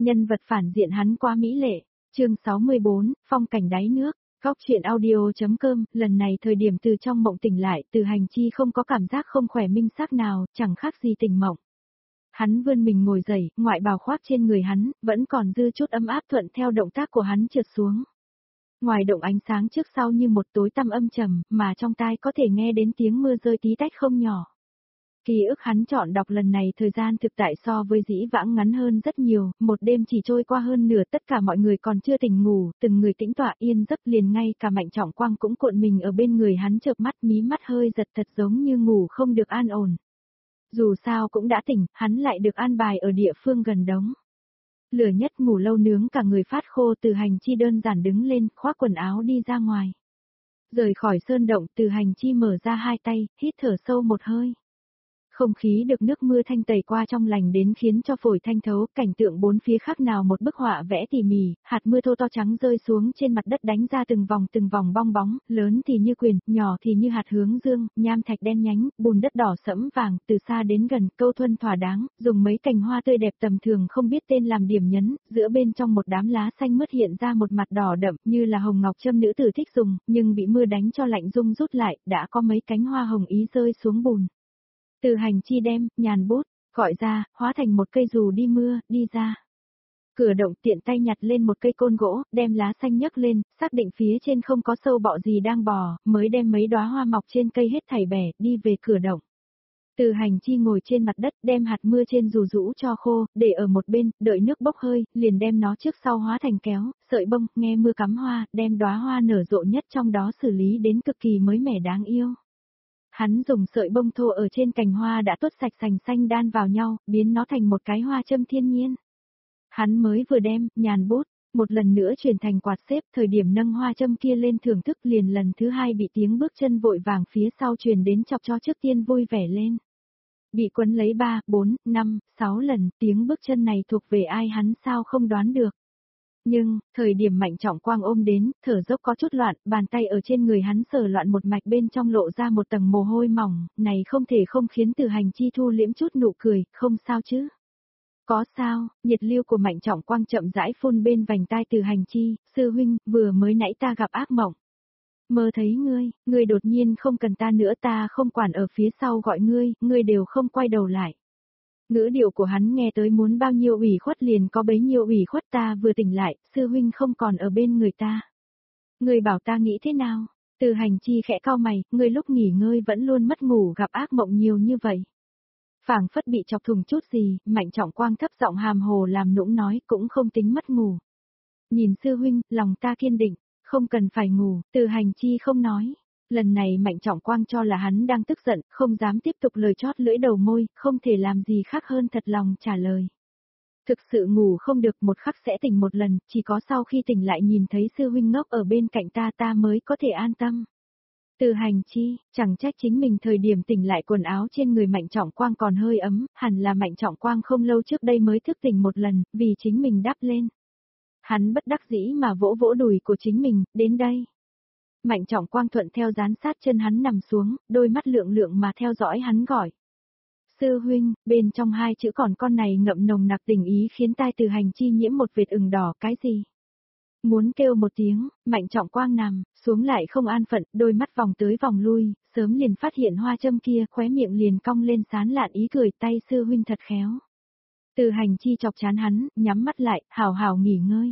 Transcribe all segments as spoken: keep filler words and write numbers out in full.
Nhân vật phản diện hắn quá mỹ lệ. Chương sáu mươi bốn, phong cảnh đáy nước. Góc truyện audio.com, lần này thời điểm từ trong mộng tỉnh lại, Từ Hành Chi không có cảm giác không khỏe minh xác nào, chẳng khác gì tỉnh mộng. Hắn vươn mình ngồi dậy, ngoại bào khoác trên người hắn, vẫn còn dư chút ấm áp thuận theo động tác của hắn trượt xuống. Ngoài động ánh sáng trước sau như một tối tăm âm trầm, mà trong tai có thể nghe đến tiếng mưa rơi tí tách không nhỏ. Ký ức hắn chọn đọc lần này thời gian thực tại so với dĩ vãng ngắn hơn rất nhiều, một đêm chỉ trôi qua hơn nửa, tất cả mọi người còn chưa tỉnh ngủ, từng người tĩnh tọa yên giấc, liền ngay cả Mạnh Trọng Quang cũng cuộn mình ở bên người hắn, chợp mắt mí mắt hơi giật thật giống như ngủ không được an ổn. Dù sao cũng đã tỉnh, hắn lại được an bài ở địa phương gần đống. Lửa nhất ngủ lâu nướng cả người phát khô, Từ Hành Chi đơn giản đứng lên, khoác quần áo đi ra ngoài. Rời khỏi sơn động, Từ Hành Chi mở ra hai tay, hít thở sâu một hơi. Không khí được nước mưa thanh tẩy qua trong lành đến khiến cho phổi thanh thấu, cảnh tượng bốn phía khác nào một bức họa vẽ tỉ mỉ, hạt mưa thô to trắng rơi xuống trên mặt đất đánh ra từng vòng từng vòng bong bóng, lớn thì như quyền, nhỏ thì như hạt hướng dương, nham thạch đen nhánh, bùn đất đỏ sẫm vàng, từ xa đến gần, câu thuần thỏa đáng, dùng mấy cành hoa tươi đẹp tầm thường không biết tên làm điểm nhấn, giữa bên trong một đám lá xanh mướt hiện ra một mặt đỏ đậm như là hồng ngọc trâm nữ tử thích dùng, nhưng bị mưa đánh cho lạnh rung rút lại, đã có mấy cánh hoa hồng ý rơi xuống bùn. Từ Hành Chi đem, nhàn bút, gọi ra, hóa thành một cây dù đi mưa, đi ra. Cửa động tiện tay nhặt lên một cây côn gỗ, đem lá xanh nhấc lên, xác định phía trên không có sâu bọ gì đang bò, mới đem mấy đóa hoa mọc trên cây hết thảy bẻ, đi về cửa động. Từ Hành Chi ngồi trên mặt đất, đem hạt mưa trên dù rũ cho khô, để ở một bên, đợi nước bốc hơi, liền đem nó trước sau hóa thành kéo, sợi bông, nghe mưa cắm hoa, đem đóa hoa nở rộ nhất trong đó xử lý đến cực kỳ mới mẻ đáng yêu. Hắn dùng sợi bông thô ở trên cành hoa đã tuốt sạch sành xanh đan vào nhau, biến nó thành một cái hoa châm thiên nhiên. Hắn mới vừa đem, nhàn bút, một lần nữa chuyển thành quạt xếp, thời điểm nâng hoa châm kia lên thưởng thức liền lần thứ hai bị tiếng bước chân vội vàng phía sau truyền đến chọc cho trước tiên vui vẻ lên. Bị quấn lấy ba, bốn, năm, sáu lần, tiếng bước chân này thuộc về ai hắn sao không đoán được. Nhưng, thời điểm Mạnh Trọng Quang ôm đến, thở dốc có chút loạn, bàn tay ở trên người hắn sờ loạn một mạch bên trong lộ ra một tầng mồ hôi mỏng, này không thể không khiến Từ Hành Chi thu liễm chút nụ cười, không sao chứ. Có sao, nhiệt lưu của Mạnh Trọng Quang chậm rãi phun bên vành tai Từ Hành Chi, sư huynh, vừa mới nãy ta gặp ác mộng. Mơ thấy ngươi, ngươi đột nhiên không cần ta nữa, ta không quản ở phía sau gọi ngươi, ngươi đều không quay đầu lại. Ngữ điệu của hắn nghe tới muốn bao nhiêu ủy khuất liền có bấy nhiêu ủy khuất, ta vừa tỉnh lại, sư huynh không còn ở bên người ta. Người bảo ta nghĩ thế nào? Từ Hành Chi khẽ cau mày, người lúc nghỉ ngơi vẫn luôn mất ngủ gặp ác mộng nhiều như vậy. Phảng phất bị chọc thùng chút gì, Mạnh Trọng Quang thấp giọng hàm hồ làm nũng nói, cũng không tính mất ngủ. Nhìn sư huynh, lòng ta kiên định, không cần phải ngủ, Từ Hành Chi không nói. Lần này Mạnh Trọng Quang cho là hắn đang tức giận, không dám tiếp tục lời chót lưỡi đầu môi, không thể làm gì khác hơn thật lòng trả lời. Thực sự ngủ không được, một khắc sẽ tỉnh một lần, chỉ có sau khi tỉnh lại nhìn thấy sư huynh ngốc ở bên cạnh ta ta mới có thể an tâm. Từ Hành Chi, chẳng trách chính mình thời điểm tỉnh lại quần áo trên người Mạnh Trọng Quang còn hơi ấm, hẳn là Mạnh Trọng Quang không lâu trước đây mới thức tỉnh một lần, vì chính mình đắp lên. Hắn bất đắc dĩ mà vỗ vỗ đùi của chính mình, đến đây. Mạnh Trọng Quang thuận theo dán sát chân hắn nằm xuống, đôi mắt lượng lượng mà theo dõi hắn gọi. Sư huynh, bên trong hai chữ còn con này ngậm nồng nặc tình ý khiến tai Từ Hành Chi nhiễm một vệt ửng đỏ, cái gì? Muốn kêu một tiếng, Mạnh Trọng Quang nằm, xuống lại không an phận, đôi mắt vòng tới vòng lui, sớm liền phát hiện hoa châm kia, khóe miệng liền cong lên sán lạn ý cười, tay sư huynh thật khéo. Từ Hành Chi chọc chán hắn, nhắm mắt lại, hào hào nghỉ ngơi.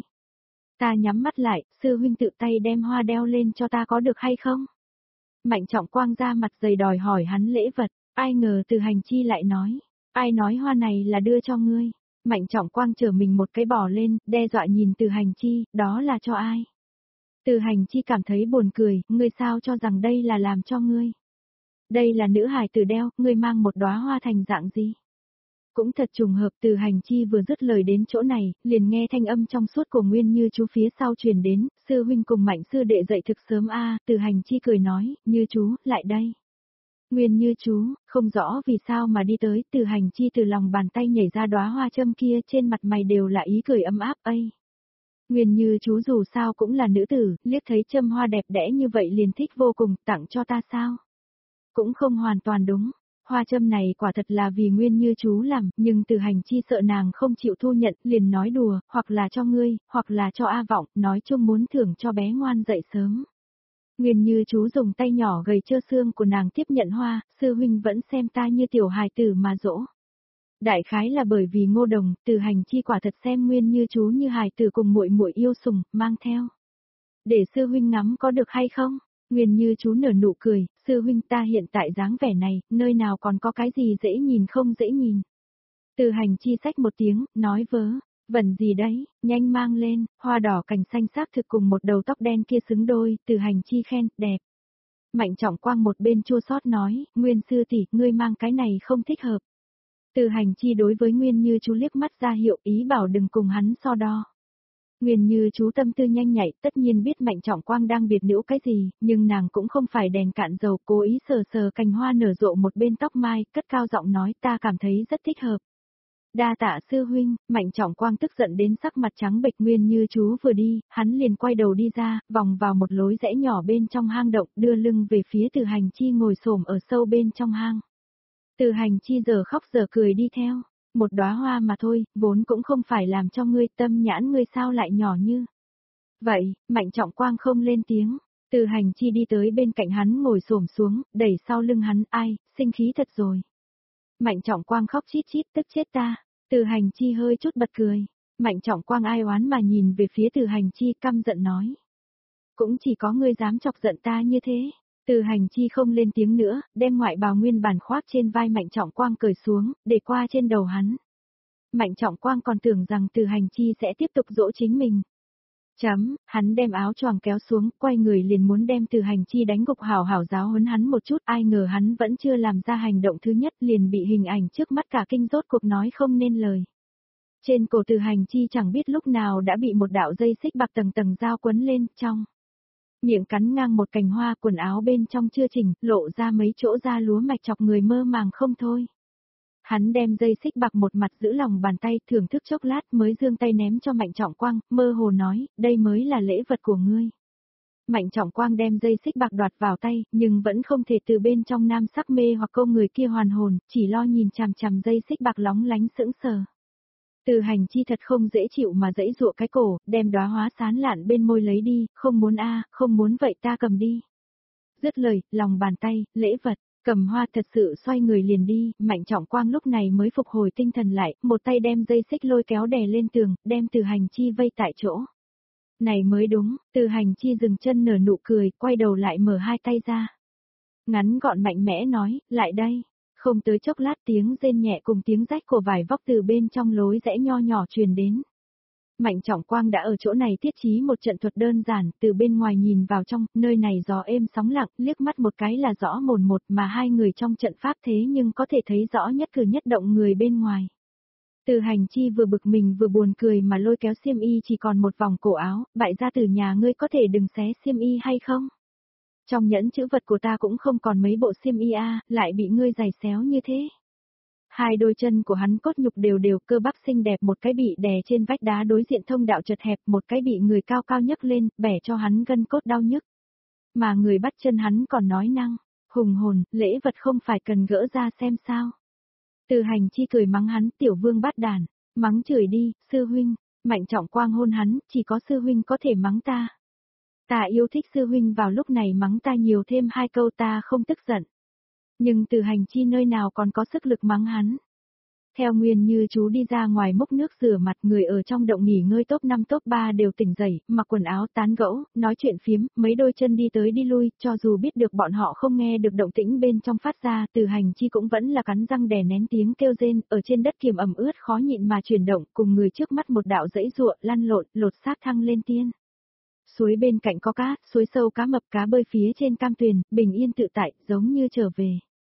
Ta nhắm mắt lại, sư huynh tự tay đem hoa đeo lên cho ta có được hay không? Mạnh Trọng Quang ra mặt dày đòi hỏi hắn lễ vật, ai ngờ Từ Hành Chi lại nói, ai nói hoa này là đưa cho ngươi? Mạnh Trọng Quang chở mình một cái bò lên, đe dọa nhìn Từ Hành Chi, đó là cho ai? Từ Hành Chi cảm thấy buồn cười, ngươi sao cho rằng đây là làm cho ngươi? Đây là nữ hài tử đeo, ngươi mang một đóa hoa thành dạng gì? Cũng thật trùng hợp, Từ Hành Chi vừa dứt lời đến chỗ này, liền nghe thanh âm trong suốt của Nguyên Như chú phía sau truyền đến, sư huynh cùng Mạnh sư đệ dậy thực sớm a. Từ Hành Chi cười nói, Như chú, lại đây. Nguyên Như chú, không rõ vì sao mà đi tới, Từ Hành Chi từ lòng bàn tay nhảy ra đóa hoa châm kia, trên mặt mày đều là ý cười ấm áp ây. Nguyên Như chú dù sao cũng là nữ tử, liếc thấy châm hoa đẹp đẽ như vậy liền thích vô cùng, tặng cho ta sao? Cũng không hoàn toàn đúng. Hoa châm này quả thật là vì Nguyên Như chú làm, nhưng Từ Hành Chi sợ nàng không chịu thu nhận, liền nói đùa, hoặc là cho ngươi, hoặc là cho A Vọng, nói chung muốn thưởng cho bé ngoan dậy sớm. Nguyên Như chú dùng tay nhỏ gầy trơ xương của nàng tiếp nhận hoa, sư huynh vẫn xem ta như tiểu hài tử mà dỗ. Đại khái là bởi vì Ngô Đồng, Từ Hành Chi quả thật xem Nguyên Như chú như hài tử cùng muội muội yêu sủng, mang theo. Để sư huynh ngắm có được hay không? Nguyên Như chú nở nụ cười, sư huynh ta hiện tại dáng vẻ này, nơi nào còn có cái gì dễ nhìn không dễ nhìn. Từ Hành Chi xách một tiếng, nói vớ, vẩn gì đấy, nhanh mang lên, hoa đỏ cành xanh xác thực cùng một đầu tóc đen kia xứng đôi, Từ Hành Chi khen, đẹp. Mạnh Trọng Quang một bên chua xót nói, Nguyên sư tỷ, ngươi mang cái này không thích hợp. Từ Hành Chi đối với Nguyên Như chú liếc mắt ra hiệu ý bảo đừng cùng hắn so đo. Nguyên Như chú tâm tư nhanh nhạy, tất nhiên biết Mạnh Trọng Quang đang biệt nữ cái gì, nhưng nàng cũng không phải đèn cạn dầu, cố ý sờ sờ cành hoa nở rộ một bên tóc mai, cất cao giọng nói ta cảm thấy rất thích hợp. Đa tạ sư huynh, Mạnh Trọng Quang tức giận đến sắc mặt trắng bệch. Nguyên Như chú vừa đi, hắn liền quay đầu đi ra, vòng vào một lối rẽ nhỏ bên trong hang động, đưa lưng về phía Từ Hành Chi ngồi xổm ở sâu bên trong hang. Từ Hành Chi giờ khóc giờ cười đi theo. Một đóa hoa mà thôi, vốn cũng không phải làm cho ngươi, tâm nhãn ngươi sao lại nhỏ như. Vậy, Mạnh Trọng Quang không lên tiếng. Từ Hành Chi đi tới bên cạnh hắn ngồi xổm xuống, đẩy sau lưng hắn, ai, sinh khí thật rồi. Mạnh Trọng Quang khóc chít chít, tức chết ta. Từ Hành Chi hơi chút bật cười. Mạnh Trọng Quang ai oán mà nhìn về phía Từ Hành Chi, căm giận nói. Cũng chỉ có ngươi dám chọc giận ta như thế. Từ Hành Chi không lên tiếng nữa, đem ngoại bào nguyên bản khoác trên vai Mạnh Trọng Quang cởi xuống, để qua trên đầu hắn. Mạnh Trọng Quang còn tưởng rằng Từ Hành Chi sẽ tiếp tục dỗ chính mình. Chấm, hắn đem áo choàng kéo xuống, quay người liền muốn đem Từ Hành Chi đánh gục hảo hảo giáo huấn hắn một chút, ai ngờ hắn vẫn chưa làm ra hành động thứ nhất liền bị hình ảnh trước mắt cả kinh rốt cuộc nói không nên lời. Trên cổ Từ Hành Chi chẳng biết lúc nào đã bị một đạo dây xích bạc tầng tầng dao quấn lên, trong miệng cắn ngang một cành hoa, quần áo bên trong chưa chỉnh, lộ ra mấy chỗ da lúa mạch chọc người mơ màng không thôi. Hắn đem dây xích bạc một mặt giữ lòng bàn tay, thưởng thức chốc lát mới giương tay ném cho Mạnh Trọng Quang, mơ hồ nói, đây mới là lễ vật của ngươi. Mạnh Trọng Quang đem dây xích bạc đoạt vào tay, nhưng vẫn không thể từ bên trong nam sắc mê hoặc câu người kia hoàn hồn, chỉ lo nhìn chằm chằm dây xích bạc lóng lánh sững sờ. Từ Hành Chi thật không dễ chịu mà dãy dụa cái cổ, đem đóa hoa sán lạn bên môi lấy đi, không muốn a, không muốn vậy ta cầm đi. Dứt lời, lòng bàn tay, lễ vật, cầm hoa thật sự xoay người liền đi, Mạnh Trọng Quang lúc này mới phục hồi tinh thần lại, một tay đem dây xích lôi kéo đè lên tường, đem Từ Hành Chi vây tại chỗ. Này mới đúng, Từ Hành Chi dừng chân nở nụ cười, quay đầu lại mở hai tay ra. Ngắn gọn mạnh mẽ nói, lại đây. Không tới chốc lát tiếng rên nhẹ cùng tiếng rách của vải vóc từ bên trong lối rẽ nho nhỏ truyền đến. Mạnh Trọng Quang đã ở chỗ này thiết trí một trận thuật đơn giản, từ bên ngoài nhìn vào trong, nơi này gió êm sóng lặng, liếc mắt một cái là rõ mồn một mà hai người trong trận pháp thế nhưng có thể thấy rõ nhất cử nhất động người bên ngoài. Từ Hành Chi vừa bực mình vừa buồn cười mà lôi kéo xiêm y chỉ còn một vòng cổ áo, bại gia từ nhà ngươi có thể đừng xé xiêm y hay không? Trong nhẫn chữ vật của ta cũng không còn mấy bộ xiêm y a, lại bị ngươi giày xéo như thế. Hai đôi chân của hắn cốt nhục đều đều, cơ bắp xinh đẹp, một cái bị đè trên vách đá đối diện thông đạo chật hẹp, một cái bị người cao cao nhấc lên, bẻ cho hắn gân cốt đau nhức. Mà người bắt chân hắn còn nói năng, hùng hồn, lễ vật không phải cần gỡ ra xem sao. Từ Hành Chi cười mắng hắn, tiểu vương bát đàn, mắng chửi đi, sư huynh. Mạnh Trọng Quang hôn hắn, chỉ có sư huynh có thể mắng ta. Ta yêu thích sư huynh vào lúc này mắng ta nhiều thêm hai câu ta không tức giận. Nhưng Từ Hành Chi nơi nào còn có sức lực mắng hắn. Theo Nguyên Như chú đi ra ngoài múc nước rửa mặt, người ở trong động nghỉ ngơi top năm top ba đều tỉnh dậy, mặc quần áo tán gẫu, nói chuyện phiếm, mấy đôi chân đi tới đi lui, cho dù biết được bọn họ không nghe được động tĩnh bên trong phát ra, Từ Hành Chi cũng vẫn là cắn răng đè nén tiếng kêu rên, ở trên đất kiềm ẩm ướt khó nhịn mà chuyển động, cùng người trước mắt một đạo dãy ruộng, lăn lộn, lột xác thăng lên tiên. Suối bên cạnh có cá, suối sâu cá mập, cá bơi phía trên cam tuyền, bình yên tự tại, giống như trở về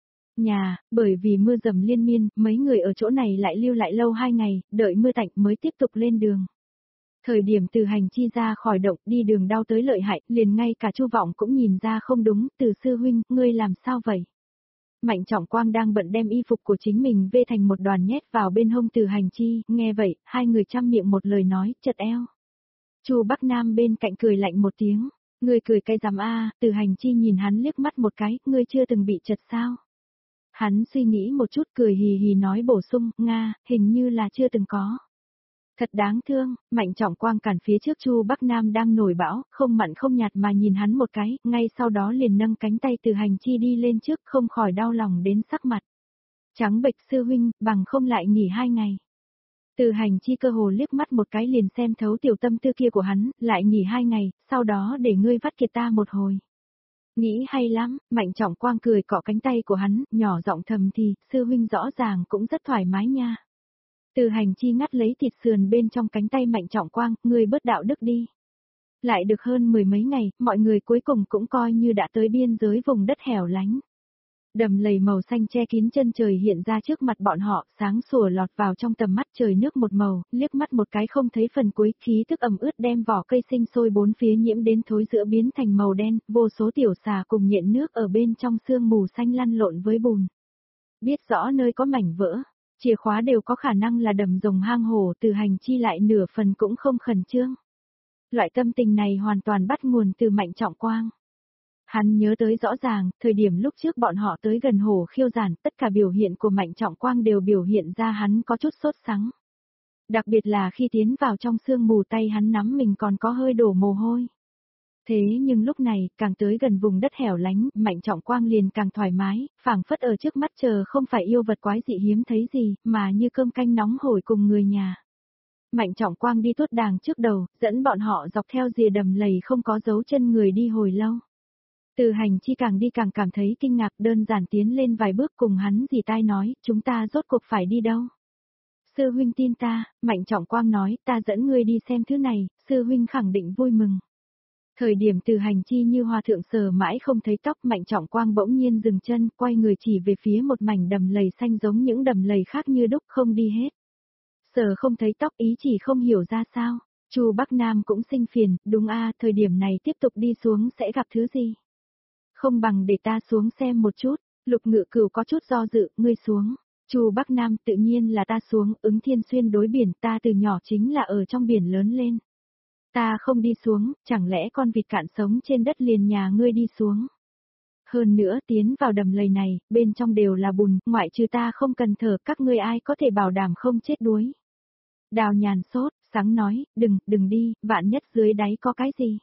nhà. Bởi vì mưa dầm liên miên, mấy người ở chỗ này lại lưu lại lâu hai ngày, đợi mưa tạnh mới tiếp tục lên đường. Thời điểm Từ Hành Chi ra khỏi động, đi đường đau tới lợi hại, liền ngay cả Chu Vọng cũng nhìn ra không đúng, Từ sư huynh, ngươi làm sao vậy? Mạnh Trọng Quang đang bận đem y phục của chính mình vê thành một đoàn nhét vào bên hông Từ Hành Chi, nghe vậy, hai người chăm miệng một lời nói, chật eo. Chu Bắc Nam bên cạnh cười lạnh một tiếng, ngươi cười cái rắm a, Từ Hành Chi nhìn hắn liếc mắt một cái, ngươi chưa từng bị chật sao? Hắn suy nghĩ một chút cười hì hì nói bổ sung, Nga, hình như là chưa từng có. Thật đáng thương, Mạnh Trọng Quang cản phía trước Chu Bắc Nam đang nổi bão, không mặn không nhạt mà nhìn hắn một cái, ngay sau đó liền nâng cánh tay từ hành chi đi lên trước không khỏi đau lòng đến sắc mặt. Trắng bệch sư huynh, bằng không lại nghỉ hai ngày. Từ hành chi cơ hồ liếc mắt một cái liền xem thấu tiểu tâm tư kia của hắn, lại nghỉ hai ngày, sau đó để ngươi vắt kiệt ta một hồi. Nghĩ hay lắm, Mạnh Trọng Quang cười cọ cánh tay của hắn, nhỏ giọng thầm thì, sư huynh rõ ràng cũng rất thoải mái nha. Từ hành chi ngắt lấy thịt sườn bên trong cánh tay Mạnh Trọng Quang, ngươi bớt đạo đức đi. Lại được hơn mười mấy ngày, mọi người cuối cùng cũng coi như đã tới biên giới vùng đất hẻo lánh. Đầm lầy màu xanh che kín chân trời hiện ra trước mặt bọn họ, sáng sủa lọt vào trong tầm mắt trời nước một màu, liếc mắt một cái không thấy phần cuối, khí tức ẩm ướt đem vỏ cây sinh sôi bốn phía nhiễm đến thối giữa biến thành màu đen, vô số tiểu xà cùng nhện nước ở bên trong sương mù xanh lăn lộn với bùn. Biết rõ nơi có mảnh vỡ, chìa khóa đều có khả năng là đầm rồng hang hổ, từ hành chi lại nửa phần cũng không khẩn trương. Loại tâm tình này hoàn toàn bắt nguồn từ Mạnh Trọng Quang. Hắn nhớ tới rõ ràng, thời điểm lúc trước bọn họ tới gần hồ khiêu giản, tất cả biểu hiện của Mạnh Trọng Quang đều biểu hiện ra hắn có chút sốt sắng. Đặc biệt là khi tiến vào trong sương mù tay hắn nắm mình còn có hơi đổ mồ hôi. Thế nhưng lúc này, càng tới gần vùng đất hẻo lánh, Mạnh Trọng Quang liền càng thoải mái, phảng phất ở trước mắt chờ không phải yêu vật quái dị hiếm thấy gì, mà như cơm canh nóng hổi cùng người nhà. Mạnh Trọng Quang đi tuốt đàng trước đầu, dẫn bọn họ dọc theo rìa đầm lầy không có dấu chân người đi hồi lâu. Từ hành chi càng đi càng cảm thấy kinh ngạc, đơn giản tiến lên vài bước cùng hắn dì tai nói, chúng ta rốt cuộc phải đi đâu? Sư huynh tin ta, Mạnh Trọng Quang nói, ta dẫn ngươi đi xem thứ này, sư huynh khẳng định vui mừng. Thời điểm từ hành chi như hoa thượng sờ mãi không thấy tóc, Mạnh Trọng Quang bỗng nhiên dừng chân, quay người chỉ về phía một mảnh đầm lầy xanh giống những đầm lầy khác như đúc không đi hết. Sờ không thấy tóc ý chỉ không hiểu ra sao, Chu Bắc Nam cũng sinh phiền, đúng a, thời điểm này tiếp tục đi xuống sẽ gặp thứ gì? Không bằng để ta xuống xem một chút, Lục Ngự Cửu có chút do dự, ngươi xuống. Chu Bắc Nam, tự nhiên là ta xuống, Ứng Thiên Xuyên đối biển, ta từ nhỏ chính là ở trong biển lớn lên. Ta không đi xuống, chẳng lẽ con vịt cạn sống trên đất liền nhà ngươi đi xuống. Hơn nữa tiến vào đầm lầy này, bên trong đều là bùn, ngoại trừ ta không cần thở, các ngươi ai có thể bảo đảm không chết đuối. Đào Nhàn sốt, sáng nói, đừng, đừng đi, vạn nhất dưới đáy có cái gì.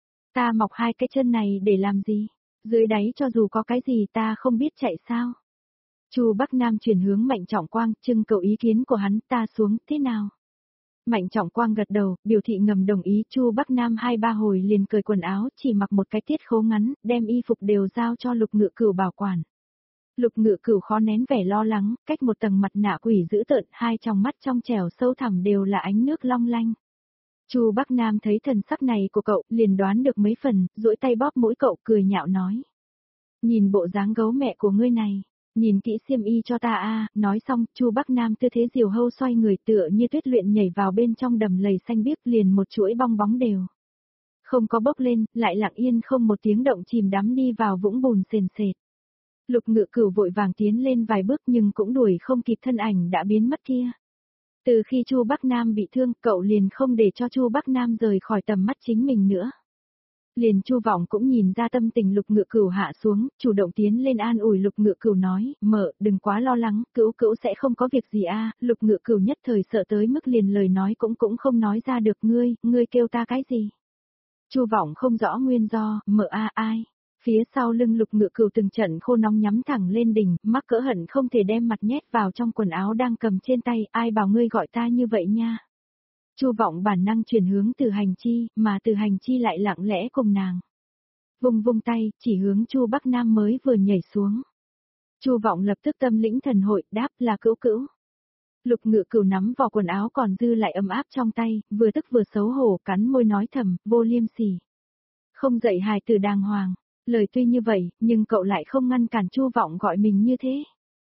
Ta mọc hai cái chân này để làm gì? Dưới đáy cho dù có cái gì ta không biết chạy sao. Chu Bắc Nam chuyển hướng Mạnh Trọng Quang, trưng cầu ý kiến của hắn, ta xuống, thế nào? Mạnh Trọng Quang gật đầu, biểu thị ngầm đồng ý, Chu Bắc Nam hai ba hồi liền cởi quần áo, chỉ mặc một cái tiết khố ngắn, đem y phục đều giao cho Lục Ngự Cửu bảo quản. Lục Ngự Cửu khó nén vẻ lo lắng, cách một tầng mặt nạ quỷ dữ tợn, hai trong mắt trong trẻo sâu thẳm đều là ánh nước long lanh. Chu Bắc Nam thấy thần sắc này của cậu, liền đoán được mấy phần, duỗi tay bóp mũi cậu cười nhạo nói. Nhìn bộ dáng gấu mẹ của ngươi này, nhìn kỹ xiêm y cho ta a. Nói xong, Chu Bắc Nam tư thế diều hâu xoay người tựa như tuyết luyện nhảy vào bên trong đầm lầy xanh biếc liền một chuỗi bong bóng đều. Không có bốc lên, lại lặng yên không một tiếng động chìm đắm đi vào vũng bùn sền sệt. Lục Ngự Cửu vội vàng tiến lên vài bước nhưng cũng đuổi không kịp thân ảnh đã biến mất kia. Từ khi Chu Bắc Nam bị thương, cậu liền không để cho Chu Bắc Nam rời khỏi tầm mắt chính mình nữa. Liền Chu Vọng cũng nhìn ra tâm tình Lục Ngự Cửu hạ xuống, chủ động tiến lên an ủi Lục Ngự Cửu nói, mợ, đừng quá lo lắng, Cửu Cửu sẽ không có việc gì a. Lục Ngự Cửu nhất thời sợ tới mức liền lời nói cũng cũng không nói ra được, ngươi, ngươi kêu ta cái gì? Chu Vọng không rõ nguyên do, mợ a ai? Phía sau lưng Lục Ngự Cửu từng trận khô nóng nhắm thẳng lên đỉnh, mắc cỡ hận không thể đem mặt nhét vào trong quần áo đang cầm trên tay, ai bảo ngươi gọi ta như vậy nha. Chu Vọng bản năng chuyển hướng Từ Hành Chi, mà Từ Hành Chi lại lặng lẽ cùng nàng. Vung vung tay, chỉ hướng Chu Bắc Nam mới vừa nhảy xuống. Chu Vọng lập tức tâm lĩnh thần hội, đáp là Cửu Cửu. Lục Ngự Cửu nắm vào quần áo còn dư lại ấm áp trong tay, vừa tức vừa xấu hổ cắn môi nói thầm, vô liêm sỉ. Không dạy hài tử đàng hoàng. Lời tuy như vậy, nhưng cậu lại không ngăn cản Chu Vọng gọi mình như thế.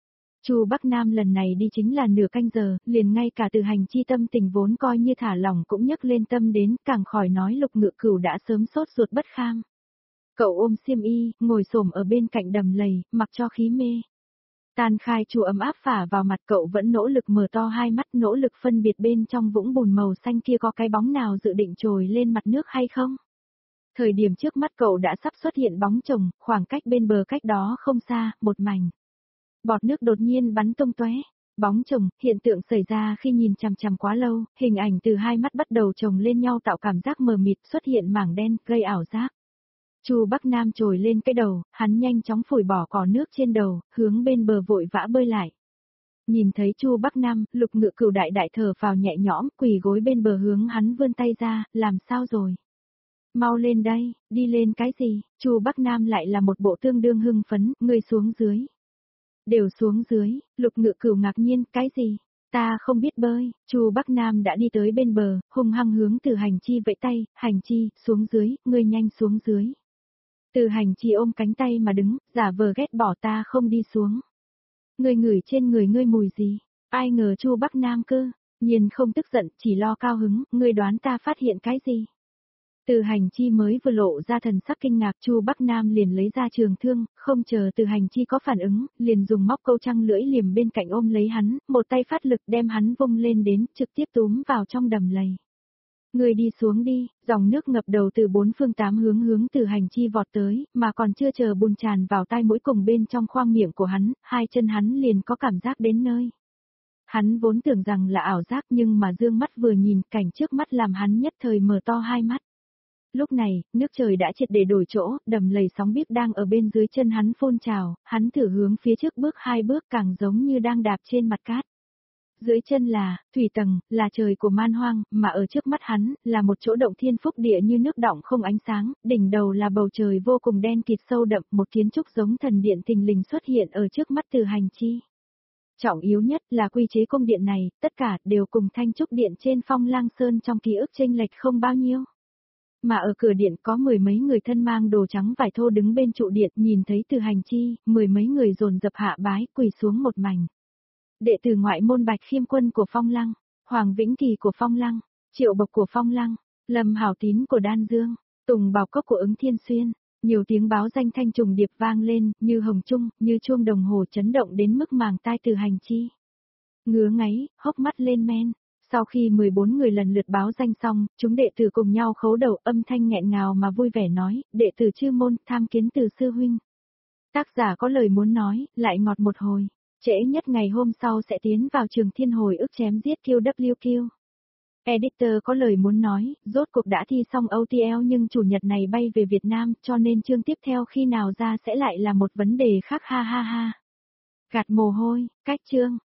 Chu Bắc Nam lần này đi chính là nửa canh giờ, liền ngay cả Từ Hành Chi tâm tình vốn coi như thả lỏng cũng nhấc lên tâm đến, càng khỏi nói Lục Ngự Cửu đã sớm sốt ruột bất kham. Cậu ôm xiêm y, ngồi xổm ở bên cạnh đầm lầy, mặc cho khí mê. Tan khai chu ấm áp phả vào mặt cậu vẫn nỗ lực mở to hai mắt, nỗ lực phân biệt bên trong vũng bùn màu xanh kia có cái bóng nào dự định trồi lên mặt nước hay không. Thời điểm trước mắt cậu đã sắp xuất hiện bóng chồng, khoảng cách bên bờ cách đó không xa, một mảnh. Bọt nước đột nhiên bắn tung tóe. Bóng chồng, hiện tượng xảy ra khi nhìn chằm chằm quá lâu, hình ảnh từ hai mắt bắt đầu chồng lên nhau tạo cảm giác mờ mịt, xuất hiện mảng đen, gây ảo giác. Chu Bắc Nam trồi lên cái đầu, hắn nhanh chóng phủi bỏ cỏ nước trên đầu, hướng bên bờ vội vã bơi lại. Nhìn thấy Chu Bắc Nam, Lục Ngự Cửu đại đại thở phào nhẹ nhõm, quỳ gối bên bờ hướng hắn vươn tay ra, làm sao rồi? Mau lên đây, đi lên cái gì? Chu Bắc Nam lại là một bộ tương đương hưng phấn, ngươi xuống dưới. Đều xuống dưới, Lục Ngự Cửu ngạc nhiên, cái gì? Ta không biết bơi. Chu Bắc Nam đã đi tới bên bờ, hung hăng hướng Từ Hành Chi vẫy tay, Hành Chi, xuống dưới, ngươi nhanh xuống dưới. Từ Hành Chi ôm cánh tay mà đứng, giả vờ ghét bỏ ta không đi xuống. Ngươi ngửi trên người ngươi mùi gì? Ai ngờ Chu Bắc Nam cơ, nhiên không tức giận, chỉ lo cao hứng, ngươi đoán ta phát hiện cái gì? Từ Hành Chi mới vừa lộ ra thần sắc kinh ngạc, Chu Bắc Nam liền lấy ra trường thương, không chờ Từ Hành Chi có phản ứng, liền dùng móc câu trăng lưỡi liềm bên cạnh ôm lấy hắn, một tay phát lực đem hắn vung lên đến, trực tiếp túm vào trong đầm lầy. Người đi xuống đi, dòng nước ngập đầu từ bốn phương tám hướng hướng Từ Hành Chi vọt tới, mà còn chưa chờ bùn tràn vào tai mũi cùng bên trong khoang miệng của hắn, hai chân hắn liền có cảm giác đến nơi. Hắn vốn tưởng rằng là ảo giác nhưng mà dương mắt vừa nhìn, cảnh trước mắt làm hắn nhất thời mở to hai mắt. Lúc này, nước trời đã triệt để đổi chỗ, đầm lầy sóng bíp đang ở bên dưới chân hắn phun trào, hắn thử hướng phía trước bước hai bước càng giống như đang đạp trên mặt cát. Dưới chân là, thủy tầng, là trời của man hoang, mà ở trước mắt hắn, là một chỗ động thiên phúc địa như nước đọng không ánh sáng, đỉnh đầu là bầu trời vô cùng đen kịt sâu đậm, một kiến trúc giống thần điện thình lình xuất hiện ở trước mắt Từ Hành Chi. Trọng yếu nhất là quy chế cung điện này, tất cả đều cùng Thanh Trúc Điện trên Phong Lang Sơn trong ký ức chênh lệch không bao nhiêu. Mà ở cửa điện có mười mấy người thân mang đồ trắng vải thô đứng bên trụ điện, nhìn thấy Từ Hành Chi, mười mấy người dồn dập hạ bái, quỳ xuống một mảnh. Đệ tử ngoại môn Bạch Khiêm Quân của Phong Lăng, Hoàng Vĩnh Kỳ của Phong Lăng, Triệu Bộc của Phong Lăng, Lâm Hảo Tín của Đan Dương, Tùng Bảo Cốc của Ứng Thiên Xuyên, nhiều tiếng báo danh thanh trùng điệp vang lên, như hồng trung, như chuông đồng hồ chấn động đến mức màng tai Từ Hành Chi. Ngứa ngáy, hốc mắt lên men. Sau khi mười bốn người lần lượt báo danh xong, chúng đệ tử cùng nhau khấu đầu, âm thanh nghẹn ngào mà vui vẻ nói, đệ tử Chư Môn, tham kiến Từ sư huynh. Tác giả có lời muốn nói, lại ngọt một hồi, trễ nhất ngày hôm sau sẽ tiến vào trường thiên hồi ức chém giết Q W Q. Editor có lời muốn nói, rốt cuộc đã thi xong O T L nhưng chủ nhật này bay về Việt Nam, cho nên chương tiếp theo khi nào ra sẽ lại là một vấn đề khác, ha ha ha. Gạt mồ hôi, cách chương.